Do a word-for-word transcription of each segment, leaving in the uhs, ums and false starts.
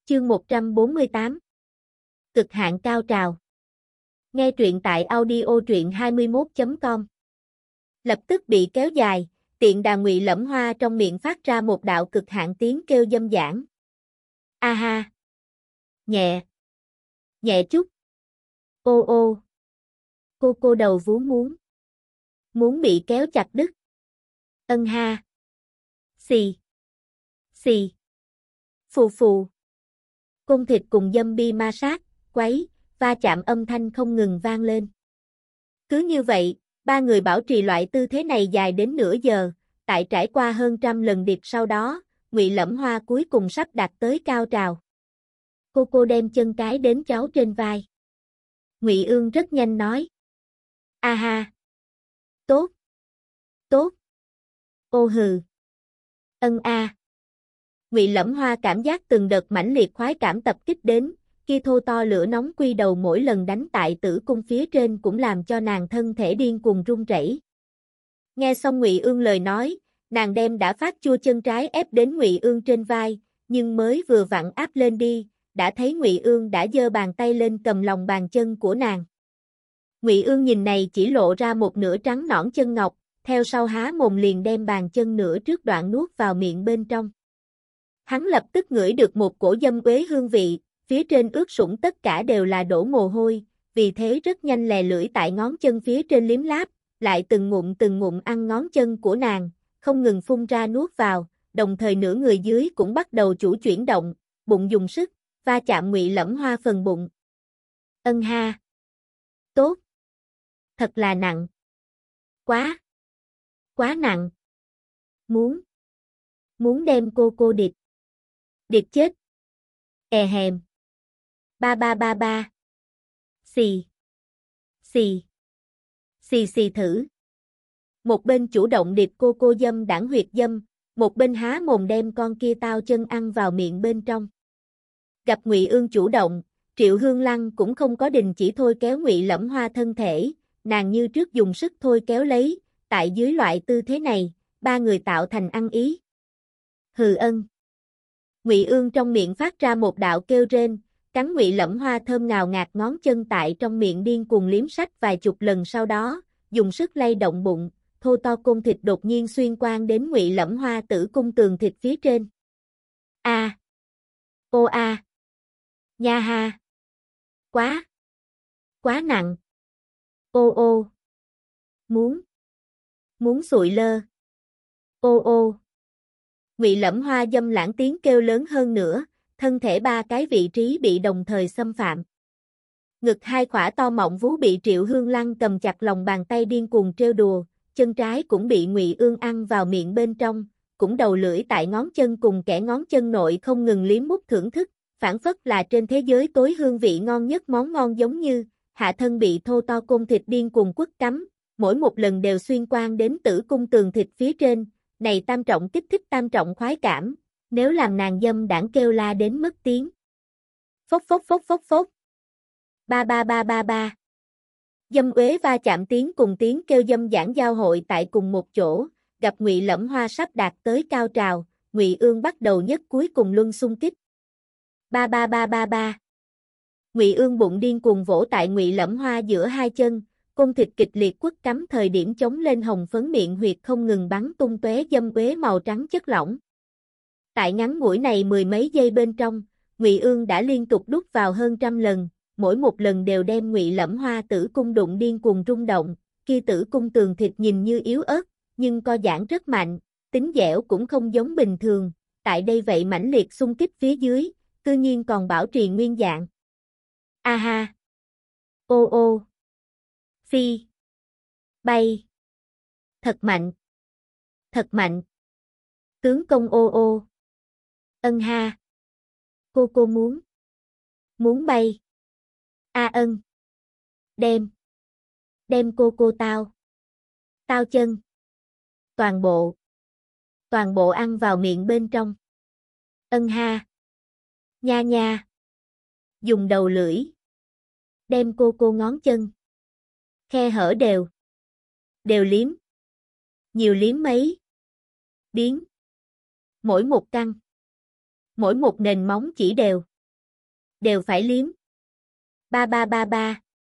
Chương một trăm bốn mươi tám. Cực hạn cao trào. Nghe truyện tại audio truyện hai mươi mốt chấm com. Lập tức bị kéo dài, tiện đà Ngụy Lẫm Hoa trong miệng phát ra một đạo cực hạn tiếng kêu dâm đãng. A ha. Nhẹ. Nhẹ chút. Ô ô. Cô cô đầu vú muốn. Muốn bị kéo chặt đứt. Ân ha. Xì. Xì. Phù phù. Côn thịt cùng dâm bi ma sát, quấy, va chạm âm thanh không ngừng vang lên. Cứ như vậy, ba người bảo trì loại tư thế này dài đến nửa giờ, tại trải qua hơn trăm lần điệp sau đó, Ngụy Lẫm Hoa cuối cùng sắp đạt tới cao trào. Cô cô đem chân cái đến cháu trên vai. Ngụy Ương rất nhanh nói. A ha. Tốt. Tốt. Ô hừ. Ân a. Ngụy Lẫm Hoa cảm giác từng đợt mãnh liệt khoái cảm tập kích đến, kia thô to lửa nóng quy đầu mỗi lần đánh tại tử cung phía trên cũng làm cho nàng thân thể điên cuồng run rẩy. Nghe xong Ngụy Ương lời nói, nàng đem đã phát chua chân trái ép đến Ngụy Ương trên vai, nhưng mới vừa vặn áp lên đi, đã thấy Ngụy Ương đã giơ bàn tay lên cầm lòng bàn chân của nàng. Ngụy Ương nhìn này chỉ lộ ra một nửa trắng nõn chân ngọc, theo sau há mồm liền đem bàn chân nửa trước đoạn nuốt vào miệng bên trong. Hắn lập tức ngửi được một cổ dâm uế hương vị, phía trên ướt sũng tất cả đều là đổ mồ hôi, vì thế rất nhanh lè lưỡi tại ngón chân phía trên liếm láp, lại từng ngụm từng ngụm ăn ngón chân của nàng, không ngừng phun ra nuốt vào, đồng thời nửa người dưới cũng bắt đầu chủ chuyển động, bụng dùng sức, va chạm Ngụy Lẫm Hoa phần bụng. Ân ha. Tốt. Thật là nặng. Quá. Quá nặng. Muốn. Muốn đem cô cô điệp. Điệp chết. E hèm. Ba ba ba ba. Xì. Xì. Xì xì thử. Một bên chủ động điệp cô cô dâm đảng huyệt dâm, một bên há mồm đem con kia tao chân ăn vào miệng bên trong. Gặp Ngụy Ương chủ động, Triệu Hương Lăng cũng không có đình chỉ thôi kéo Ngụy Lẫm Hoa thân thể, nàng như trước dùng sức thôi kéo lấy, tại dưới loại tư thế này, ba người tạo thành ăn ý. Hừ ân. Ngụy Ương trong miệng phát ra một đạo kêu rên, cắn Ngụy Lẫm Hoa thơm ngào ngạt ngón chân tại trong miệng điên cuồng liếm sách vài chục lần sau đó, dùng sức lay động bụng, thô to côn thịt đột nhiên xuyên qua đến Ngụy Lẫm Hoa tử cung tường thịt phía trên. A. Ô a. Nha ha. Quá. Quá nặng. Ô ô. Muốn. Muốn sụi lơ. Ô ô. Ngụy Lẫm Hoa dâm lãng tiếng kêu lớn hơn nữa, thân thể ba cái vị trí bị đồng thời xâm phạm. Ngực hai khỏa to mọng vú bị Triệu Hương Lăng cầm chặt lòng bàn tay điên cuồng trêu đùa, chân trái cũng bị Ngụy Ương ăn vào miệng bên trong, cũng đầu lưỡi tại ngón chân cùng kẻ ngón chân nội không ngừng liếm mút thưởng thức, phản phất là trên thế giới tối hương vị ngon nhất món ngon giống như, hạ thân bị thô to côn thịt điên cuồng quất cắm, mỗi một lần đều xuyên qua đến tử cung tường thịt phía trên, này tam trọng kích thích tam trọng khoái cảm, nếu làm nàng dâm đảng kêu la đến mất tiếng. Phốc phốc phốc phốc phốc. Ba ba ba ba ba. Dâm uế va chạm tiếng cùng tiếng kêu dâm đảng giao hội tại cùng một chỗ, gặp Ngụy Lẫm Hoa sắp đạt tới cao trào, Ngụy Ương bắt đầu nhất cuối cùng luân xung kích. Ba ba ba ba ba. Ngụy Ương bụng điên cuồng vỗ tại Ngụy Lẫm Hoa giữa hai chân, côn thịt kịch liệt quất cắm thời điểm chống lên hồng phấn miệng huyệt không ngừng bắn tung tóe dâm uế màu trắng chất lỏng. Tại ngắn ngủi này mười mấy giây bên trong, Ngụy Ương đã liên tục đút vào hơn trăm lần, mỗi một lần đều đem Ngụy Lẫm Hoa tử cung đụng điên cuồng rung động, kia tử cung tường thịt nhìn như yếu ớt, nhưng co giãn rất mạnh, tính dẻo cũng không giống bình thường, tại đây vậy mãnh liệt xung kích phía dưới, tự nhiên còn bảo trì nguyên dạng. A ha. Ô ô. Phi. Bay. Thật mạnh. Thật mạnh. Tướng công ô ô. Ân ha. Cô cô muốn. Muốn bay. A ân. Đem. Đem cô cô tao. Tao chân. Toàn bộ. Toàn bộ ăn vào miệng bên trong. Ân ha. Nha nha. Dùng đầu lưỡi. Đem cô cô ngón chân. Khe hở đều. Đều liếm. Nhiều liếm mấy. Biến. Mỗi một căn. Mỗi một nền móng chỉ đều. đều phải liếm. Ba ba ba ba.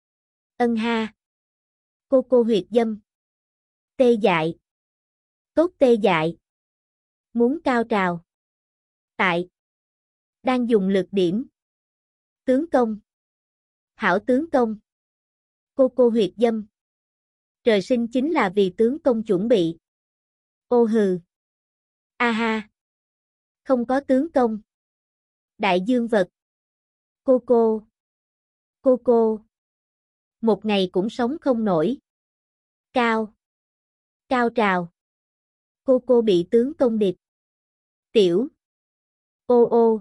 Ân ha. Cô cô huyệt dâm. Tê dại. Tốt tê dại. Muốn cao trào. Tại. Đang dùng lực điểm. Tướng công. Hảo tướng công. Cô cô huyệt dâm. Trời sinh chính là vì tướng công chuẩn bị. Ô hừ. A ha. Không có tướng công. Đại dương vật. Cô cô. Cô cô. Một ngày cũng sống không nổi. Cao. Cao trào. Cô cô bị tướng công địch. Tiểu. Ô ô.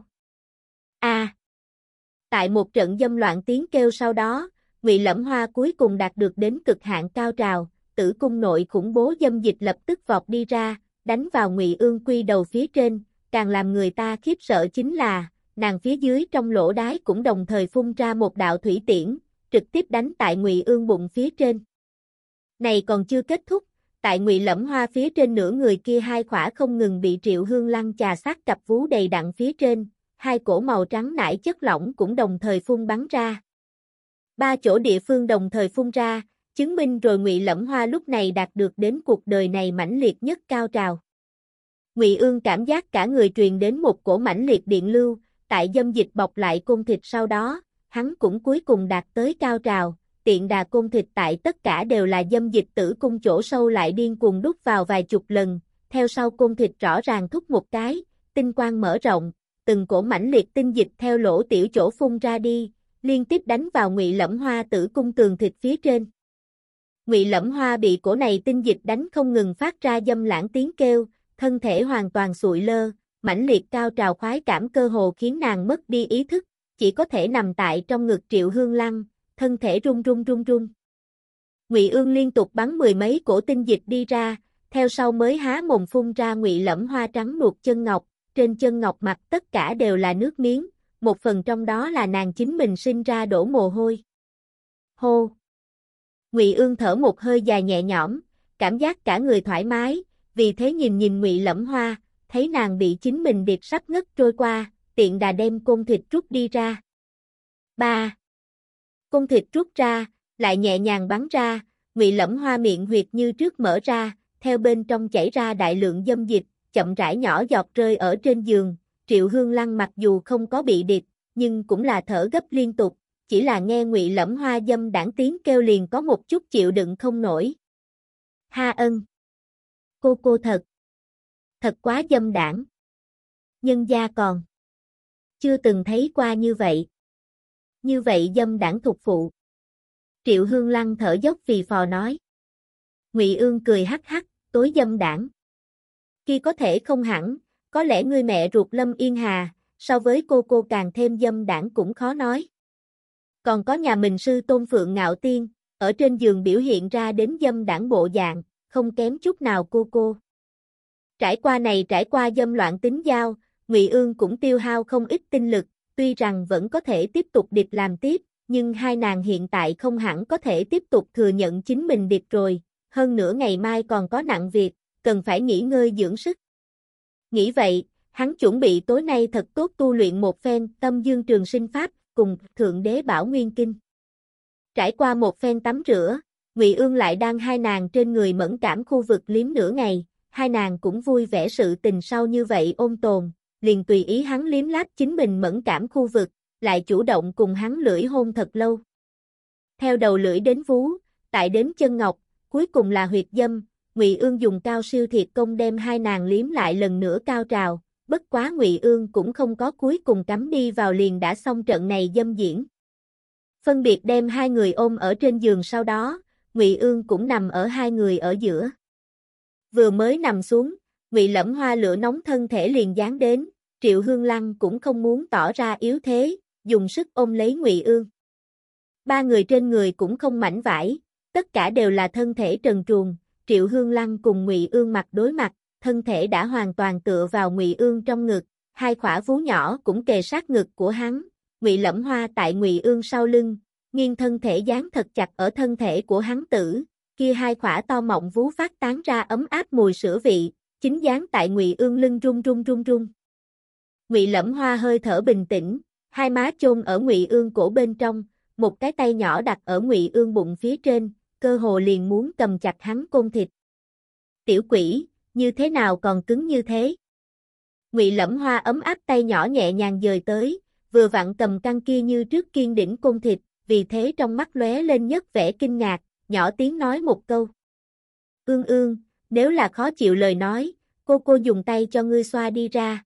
A. Tại một trận dâm loạn tiếng kêu sau đó, Ngụy Lẫm Hoa cuối cùng đạt được đến cực hạn cao trào, tử cung nội khủng bố dâm dịch lập tức vọt đi ra, đánh vào Ngụy Ương quy đầu phía trên, càng làm người ta khiếp sợ chính là, nàng phía dưới trong lỗ đái cũng đồng thời phun ra một đạo thủy tiễn, trực tiếp đánh tại Ngụy Ương bụng phía trên. Này còn chưa kết thúc, tại Ngụy Lẫm Hoa phía trên nửa người kia hai khỏa không ngừng bị Triệu Hương Lăng chà sát cặp vú đầy đặn phía trên, hai cổ màu trắng nải chất lỏng cũng đồng thời phun bắn ra. Ba chỗ địa phương đồng thời phun ra, chứng minh rồi Ngụy Lẫm Hoa lúc này đạt được đến cuộc đời này mãnh liệt nhất cao trào. Ngụy Ương cảm giác cả người truyền đến một cổ mãnh liệt điện lưu, tại dâm dịch bọc lại côn thịt sau đó, hắn cũng cuối cùng đạt tới cao trào, tiện đà côn thịt tại tất cả đều là dâm dịch tử cung chỗ sâu lại điên cuồng đút vào vài chục lần, theo sau côn thịt rõ ràng thúc một cái, tinh quang mở rộng, từng cổ mãnh liệt tinh dịch theo lỗ tiểu chỗ phun ra đi, liên tiếp đánh vào Ngụy Lẫm Hoa tử cung tường thịt phía trên. Ngụy Lẫm Hoa bị cổ này tinh dịch đánh không ngừng phát ra dâm lãng tiếng kêu, thân thể hoàn toàn sụi lơ, mãnh liệt cao trào khoái cảm cơ hồ khiến nàng mất đi ý thức, chỉ có thể nằm tại trong ngực Triệu Hương Lăng, thân thể run run run run. Ngụy Ương liên tục bắn mười mấy cổ tinh dịch đi ra, theo sau mới há mồm phun ra Ngụy Lẫm Hoa trắng nuột chân ngọc, trên chân ngọc mặt tất cả đều là nước miếng, một phần trong đó là nàng chính mình sinh ra đổ mồ hôi. Hô! Ngụy Ương thở một hơi dài nhẹ nhõm, cảm giác cả người thoải mái, vì thế nhìn nhìn Ngụy Lẫm Hoa, thấy nàng bị chính mình điệp sắp ngất trôi qua, tiện đà đem côn thịt rút đi ra. Ba. Côn thịt rút ra, lại nhẹ nhàng bắn ra, Ngụy Lẫm Hoa miệng huyệt như trước mở ra, theo bên trong chảy ra đại lượng dâm dịch, chậm rãi nhỏ giọt rơi ở trên giường. Triệu Hương Lăng mặc dù không có bị điệp, nhưng cũng là thở gấp liên tục, chỉ là nghe Ngụy Lẫm Hoa dâm đãng tiếng kêu liền có một chút chịu đựng không nổi. Ha ân! Cô cô thật! Thật quá dâm đãng! Nhân gia còn! Chưa từng thấy qua như vậy! Như vậy dâm đãng thục phụ! Triệu Hương Lăng thở dốc phì phò nói. Ngụy Ương cười hắc hắc, tối dâm đãng. Kia có thể không hẳn, có lẽ ngươi mẹ ruột Lâm Yên Hà, so với cô cô càng thêm dâm đãng cũng khó nói. Còn có nhà mình sư Tôn Phượng Ngạo Tiên, ở trên giường biểu hiện ra đến dâm đãng bộ dạng, không kém chút nào cô cô. Trải qua này trải qua dâm loạn tính giao, Ngụy Ương cũng tiêu hao không ít tinh lực, tuy rằng vẫn có thể tiếp tục điệp làm tiếp, nhưng hai nàng hiện tại không hẳn có thể tiếp tục thừa nhận chính mình điệp rồi, hơn nữa ngày mai còn có nặng việc, cần phải nghỉ ngơi dưỡng sức. Nghĩ vậy, hắn chuẩn bị tối nay thật tốt tu luyện một phen Tâm Dương Trường Sinh Pháp, cùng Thượng Đế Bảo Nguyên Kinh. Trải qua một phen tắm rửa, Ngụy Ương lại đang hai nàng trên người mẫn cảm khu vực liếm nửa ngày, hai nàng cũng vui vẻ sự tình sau như vậy ôn tồn, liền tùy ý hắn liếm láp chính mình mẫn cảm khu vực, lại chủ động cùng hắn lưỡi hôn thật lâu. Theo đầu lưỡi đến vú, tại đến chân ngọc, cuối cùng là huyệt dâm, Ngụy Ương dùng cao siêu thiệt công đem hai nàng liếm lại lần nữa cao trào, bất quá Ngụy Ương cũng không có cuối cùng cắm đi vào liền đã xong trận này dâm diễn. Phân biệt đem hai người ôm ở trên giường sau đó, Ngụy Ương cũng nằm ở hai người ở giữa. Vừa mới nằm xuống, Ngụy Lẫm Hoa lửa nóng thân thể liền dán đến, Triệu Hương Lăng cũng không muốn tỏ ra yếu thế, dùng sức ôm lấy Ngụy Ương. Ba người trên người cũng không mảnh vải, tất cả đều là thân thể trần truồng, Triệu Hương Lăng cùng Ngụy Ương mặt đối mặt, thân thể đã hoàn toàn tựa vào Ngụy Ương trong ngực, hai khỏa vú nhỏ cũng kề sát ngực của hắn, Ngụy Lẫm Hoa tại Ngụy Ương sau lưng, nghiêng thân thể dán thật chặt ở thân thể của hắn tử, kia hai khỏa to mọng vú phát tán ra ấm áp mùi sữa vị, chính dán tại Ngụy Ương lưng run run run run. Ngụy Lẫm Hoa hơi thở bình tĩnh, hai má chôn ở Ngụy Ương cổ bên trong, một cái tay nhỏ đặt ở Ngụy Ương bụng phía trên, cơ hồ liền muốn cầm chặt hắn côn thịt. Tiểu quỷ, như thế nào còn cứng như thế? Ngụy Lẫm Hoa ấm áp tay nhỏ nhẹ nhàng dời tới, vừa vặn cầm căn kia như trước kiên đỉnh côn thịt, vì thế trong mắt lóe lên nhất vẻ kinh ngạc, nhỏ tiếng nói một câu. Ương ương, nếu là khó chịu lời nói, cô cô dùng tay cho ngươi xoa đi ra.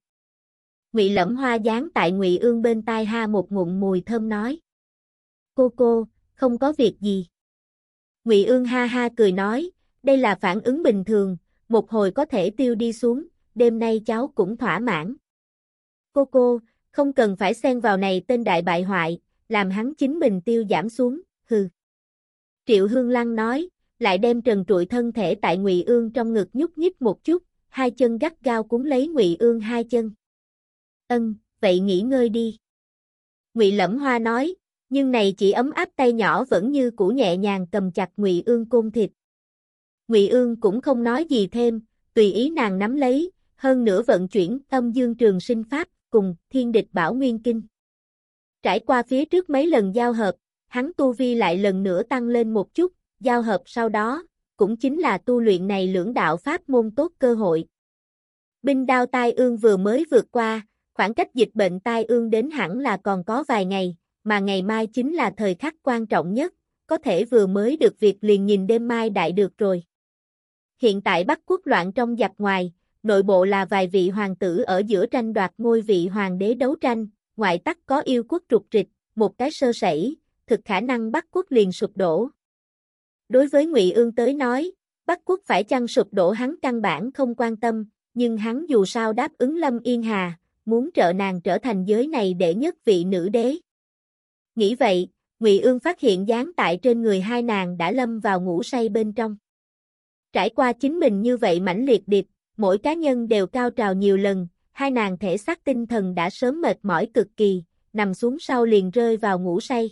Ngụy Lẫm Hoa dán tại Ngụy Ương bên tai ha một ngụm mùi thơm nói. Cô cô, không có việc gì. Ngụy Ương ha ha cười nói, đây là phản ứng bình thường, một hồi có thể tiêu đi xuống, đêm nay cháu cũng thỏa mãn. Cô cô, không cần phải xen vào này tên đại bại hoại, làm hắn chính mình tiêu giảm xuống, hừ. Triệu Hương Lăng nói, lại đem trần trụi thân thể tại Ngụy Ương trong ngực nhúc nhích một chút, hai chân gắt gao cuốn lấy Ngụy Ương hai chân. Ân, vậy nghỉ ngơi đi. Ngụy Lẫm Hoa nói, nhưng này chỉ ấm áp tay nhỏ vẫn như cũ nhẹ nhàng cầm chặt Ngụy Ương côn thịt. Ngụy Ương cũng không nói gì thêm, tùy ý nàng nắm lấy, hơn nữa vận chuyển Âm Dương Trường Sinh Pháp cùng Thiên Địch Bảo Nguyên Kinh. Trải qua phía trước mấy lần giao hợp, hắn tu vi lại lần nữa tăng lên một chút, giao hợp sau đó, cũng chính là tu luyện này lưỡng đạo pháp môn tốt cơ hội. Binh đao tai ương vừa mới vượt qua, khoảng cách dịch bệnh tai ương đến hẳn là còn có vài ngày, mà ngày mai chính là thời khắc quan trọng nhất, có thể vừa mới được việc liền nhìn đêm mai đại được rồi. Hiện tại Bắc quốc loạn trong giặc ngoài, nội bộ là vài vị hoàng tử ở giữa tranh đoạt ngôi vị hoàng đế đấu tranh, ngoại tắc có yêu quốc trục trịch, một cái sơ sẩy, thực khả năng Bắc quốc liền sụp đổ. Đối với Ngụy Ương tới nói, Bắc quốc phải chăng sụp đổ hắn căn bản không quan tâm, nhưng hắn dù sao đáp ứng Lâm Yên Hà, muốn trợ nàng trở thành giới này đệ nhất vị nữ đế. Nghĩ vậy, Ngụy Ương phát hiện dáng tại trên người hai nàng đã lâm vào ngủ say bên trong. Trải qua chính mình như vậy mãnh liệt điệp, mỗi cá nhân đều cao trào nhiều lần, hai nàng thể xác tinh thần đã sớm mệt mỏi cực kỳ, nằm xuống sau liền rơi vào ngủ say.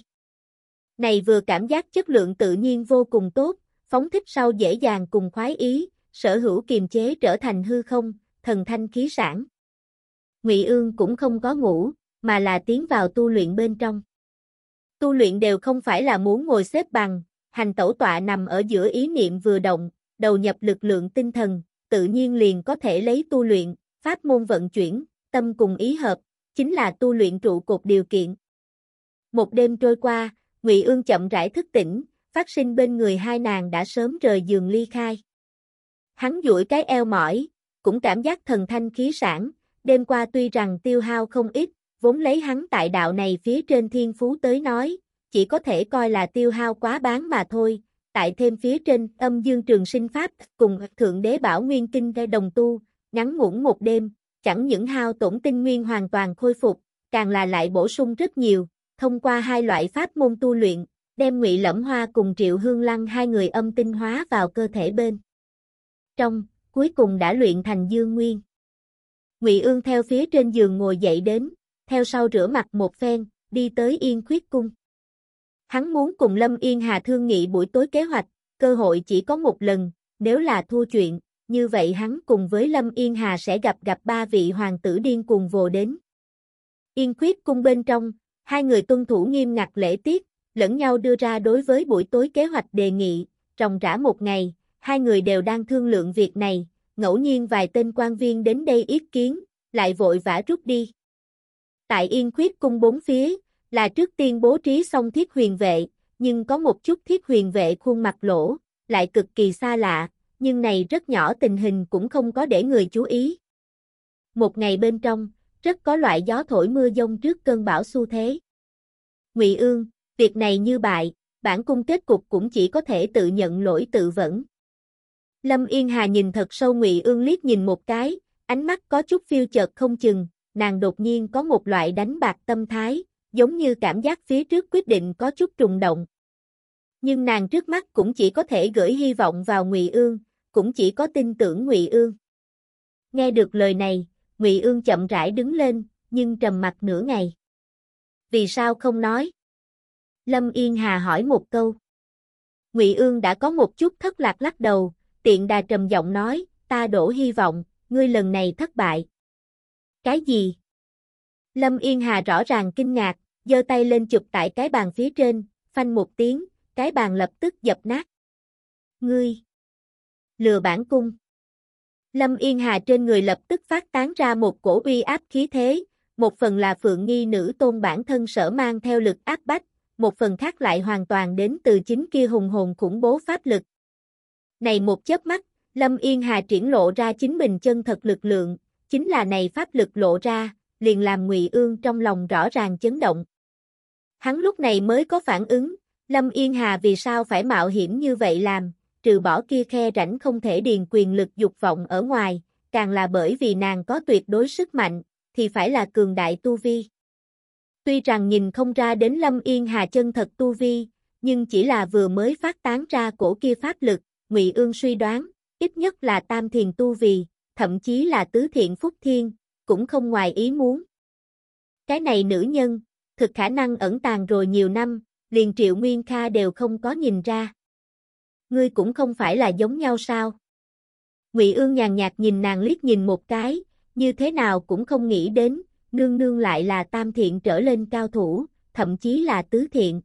Này vừa cảm giác chất lượng tự nhiên vô cùng tốt, phóng thích sau dễ dàng cùng khoái ý, sở hữu kiềm chế trở thành hư không, thần thanh khí sản. Ngụy Ương cũng không có ngủ, mà là tiến vào tu luyện bên trong. Tu luyện đều không phải là muốn ngồi xếp bằng, hành tẩu tọa nằm ở giữa ý niệm vừa động, đầu nhập lực lượng tinh thần, tự nhiên liền có thể lấy tu luyện, pháp môn vận chuyển, tâm cùng ý hợp, chính là tu luyện trụ cột điều kiện. Một đêm trôi qua, Ngụy Ương chậm rãi thức tỉnh, phát sinh bên người hai nàng đã sớm rời giường ly khai. Hắn duỗi cái eo mỏi, cũng cảm giác thần thanh khí sản, đêm qua tuy rằng tiêu hao không ít, vốn lấy hắn tại đạo này phía trên thiên phú tới nói, chỉ có thể coi là tiêu hao quá bán mà thôi, tại thêm phía trên Âm Dương Trường Sinh Pháp cùng Thượng Đế Bảo Nguyên Kinh ra đồng tu, ngắn ngủn một đêm, chẳng những hao tổn tinh nguyên hoàn toàn khôi phục, càng là lại bổ sung rất nhiều, thông qua hai loại pháp môn tu luyện, đem Ngụy Lẫm Hoa cùng Triệu Hương Lăng hai người âm tinh hóa vào cơ thể bên trong, cuối cùng đã luyện thành dương nguyên. Ngụy Ương theo phía trên giường ngồi dậy đến, theo sau rửa mặt một phen, đi tới Yên Khuyết Cung. Hắn muốn cùng Lâm Yên Hà thương nghị buổi tối kế hoạch, cơ hội chỉ có một lần, nếu là thua chuyện, như vậy hắn cùng với Lâm Yên Hà sẽ gặp gặp ba vị hoàng tử điên cuồng vồ đến. Yên Khuyết Cung bên trong, hai người tuân thủ nghiêm ngặt lễ tiết, lẫn nhau đưa ra đối với buổi tối kế hoạch đề nghị, ròng rã một ngày, hai người đều đang thương lượng việc này, ngẫu nhiên vài tên quan viên đến đây ý kiến, lại vội vã rút đi. Tại Yên Khuyết Cung bốn phía, là trước tiên bố trí xong thiết huyền vệ, nhưng có một chút thiết huyền vệ khuôn mặt lỗ, lại cực kỳ xa lạ, nhưng này rất nhỏ tình hình cũng không có để người chú ý. Một ngày bên trong, rất có loại gió thổi mưa giông trước cơn bão xu thế. Ngụy Ương, việc này như bại, bản cung kết cục cũng chỉ có thể tự nhận lỗi tự vẫn. Lâm Yên Hà nhìn thật sâu Ngụy Ương liếc nhìn một cái, ánh mắt có chút phiêu chợt không chừng, nàng đột nhiên có một loại đánh bạc tâm thái, giống như cảm giác phía trước quyết định có chút trùng động. Nhưng nàng trước mắt cũng chỉ có thể gửi hy vọng vào Ngụy Ương, cũng chỉ có tin tưởng Ngụy Ương. Nghe được lời này, Ngụy Ương chậm rãi đứng lên, nhưng trầm mặc nửa ngày. Vì sao không nói? Lâm Yên Hà hỏi một câu. Ngụy Ương đã có một chút thất lạc lắc đầu, tiện đà trầm giọng nói, ta đổ hy vọng, ngươi lần này thất bại. Cái gì? Lâm Yên Hà rõ ràng kinh ngạc, giơ tay lên chụp tại cái bàn phía trên, phanh một tiếng, cái bàn lập tức dập nát. Ngươi! Lừa bản cung! Lâm Yên Hà trên người lập tức phát tán ra một cổ uy áp khí thế, một phần là Phượng Nghi nữ tôn bản thân sở mang theo lực áp bách, một phần khác lại hoàn toàn đến từ chính kia hùng hồn khủng bố pháp lực. Này một chớp mắt, Lâm Yên Hà triển lộ ra chính mình chân thật lực lượng, chính là này pháp lực lộ ra, liền làm Ngụy Ương trong lòng rõ ràng chấn động. Hắn lúc này mới có phản ứng, Lâm Yên Hà vì sao phải mạo hiểm như vậy làm, trừ bỏ kia khe rãnh không thể điền quyền lực dục vọng ở ngoài, càng là bởi vì nàng có tuyệt đối sức mạnh, thì phải là cường đại tu vi. Tuy rằng nhìn không ra đến Lâm Yên Hà chân thật tu vi, nhưng chỉ là vừa mới phát tán ra cổ kia pháp lực, Ngụy Ương suy đoán, ít nhất là tam thiền tu vi, thậm chí là tứ thiện phúc thiên, cũng không ngoài ý muốn. Cái này nữ nhân, thực khả năng ẩn tàng rồi nhiều năm, liền Triệu Nguyên Kha đều không có nhìn ra. Ngươi cũng không phải là giống nhau sao? Ngụy Ương nhàn nhạt nhìn nàng liếc nhìn một cái, như thế nào cũng không nghĩ đến, nương nương lại là tam thiện trở lên cao thủ, thậm chí là tứ thiện.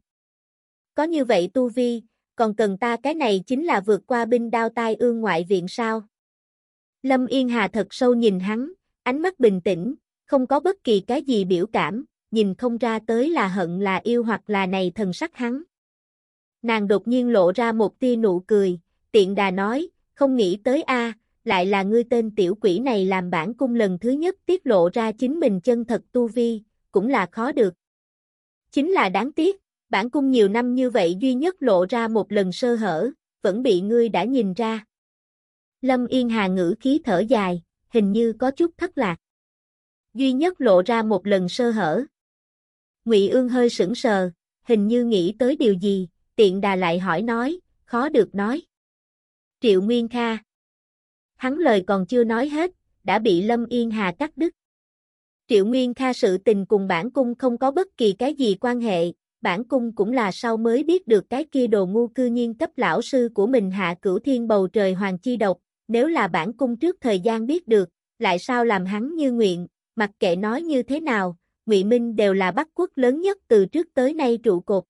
Có như vậy tu vi, còn cần ta cái này chính là vượt qua binh đao tai ương ngoại viện sao? Lâm Yên Hà thật sâu nhìn hắn, ánh mắt bình tĩnh, không có bất kỳ cái gì biểu cảm, nhìn không ra tới là hận là yêu hoặc là này thần sắc hắn. Nàng đột nhiên lộ ra một tia nụ cười, tiện đà nói, không nghĩ tới a, lại là ngươi tên tiểu quỷ này làm bản cung lần thứ nhất tiết lộ ra chính mình chân thật tu vi, cũng là khó được. Chính là đáng tiếc, bản cung nhiều năm như vậy duy nhất lộ ra một lần sơ hở, vẫn bị ngươi đã nhìn ra. Lâm Yên Hà ngữ khí thở dài, hình như có chút thất lạc. Duy nhất lộ ra một lần sơ hở. Ngụy Ương hơi sững sờ, hình như nghĩ tới điều gì, tiện đà lại hỏi nói, khó được nói. Triệu Nguyên Kha. Hắn lời còn chưa nói hết, đã bị Lâm Yên Hà cắt đứt. Triệu Nguyên Kha sự tình cùng bản cung không có bất kỳ cái gì quan hệ, bản cung cũng là sau mới biết được cái kia đồ ngu cư nhiên cấp lão sư của mình hạ cửu thiên bầu trời hoàng chi độc, nếu là bản cung trước thời gian biết được, lại sao làm hắn như nguyện, mặc kệ nói như thế nào, Ngụy Minh đều là Bắc quốc lớn nhất từ trước tới nay trụ cột.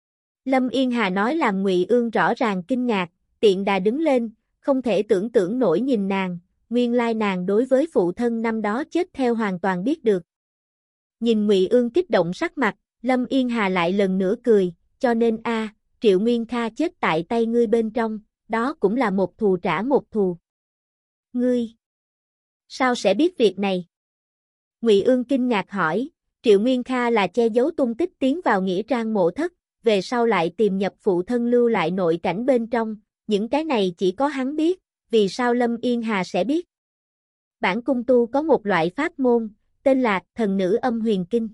Lâm Yên Hà nói làm Ngụy Ương rõ ràng kinh ngạc, tiện đà đứng lên, không thể tưởng tượng nổi nhìn nàng, nguyên lai nàng đối với phụ thân năm đó chết theo hoàn toàn biết được. Nhìn Ngụy Ương kích động sắc mặt, Lâm Yên Hà lại lần nữa cười, cho nên a, Triệu Nguyên Kha chết tại tay ngươi bên trong, đó cũng là một thù trả một thù. Ngươi, sao sẽ biết việc này? Ngụy Ương kinh ngạc hỏi, Triệu Nguyên Kha là che giấu tung tích tiến vào nghĩa trang mộ thất, về sau lại tìm nhập phụ thân lưu lại nội cảnh bên trong, những cái này chỉ có hắn biết, vì sao Lâm Yên Hà sẽ biết? Bản cung tu có một loại pháp môn, tên là Thần Nữ Âm Huyền Kinh.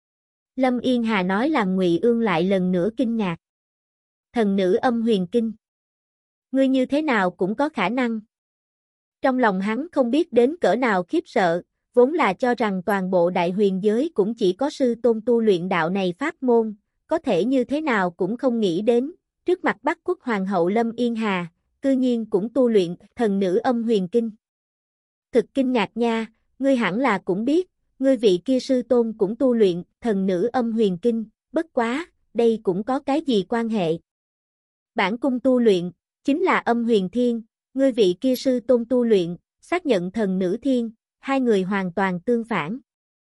Lâm Yên Hà nói làm Ngụy Ương lại lần nữa kinh ngạc. Thần Nữ Âm Huyền Kinh. Ngươi như thế nào cũng có khả năng. Trong lòng hắn không biết đến cỡ nào khiếp sợ, vốn là cho rằng toàn bộ đại huyền giới cũng chỉ có sư tôn tu luyện đạo này pháp môn, có thể như thế nào cũng không nghĩ đến, trước mặt Bắc quốc hoàng hậu Lâm Yên Hà, cư nhiên cũng tu luyện Thần Nữ Âm Huyền Kinh. Thực kinh ngạc nha, ngươi hẳn là cũng biết, ngươi vị kia sư tôn cũng tu luyện Thần Nữ Âm Huyền Kinh, bất quá, đây cũng có cái gì quan hệ. Bản cung tu luyện, chính là Âm Huyền Thiên, ngươi vị kia sư tôn tu luyện, xác nhận Thần Nữ Thiên, hai người hoàn toàn tương phản.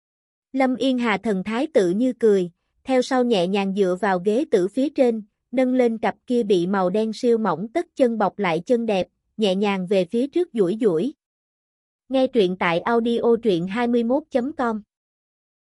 Lâm Yên Hà thần thái tự như cười, theo sau nhẹ nhàng dựa vào ghế tử phía trên, nâng lên cặp kia bị màu đen siêu mỏng tất chân bọc lại chân đẹp, nhẹ nhàng về phía trước duỗi duỗi. Nghe truyện tại audio truyện hai mươi mốt chấm com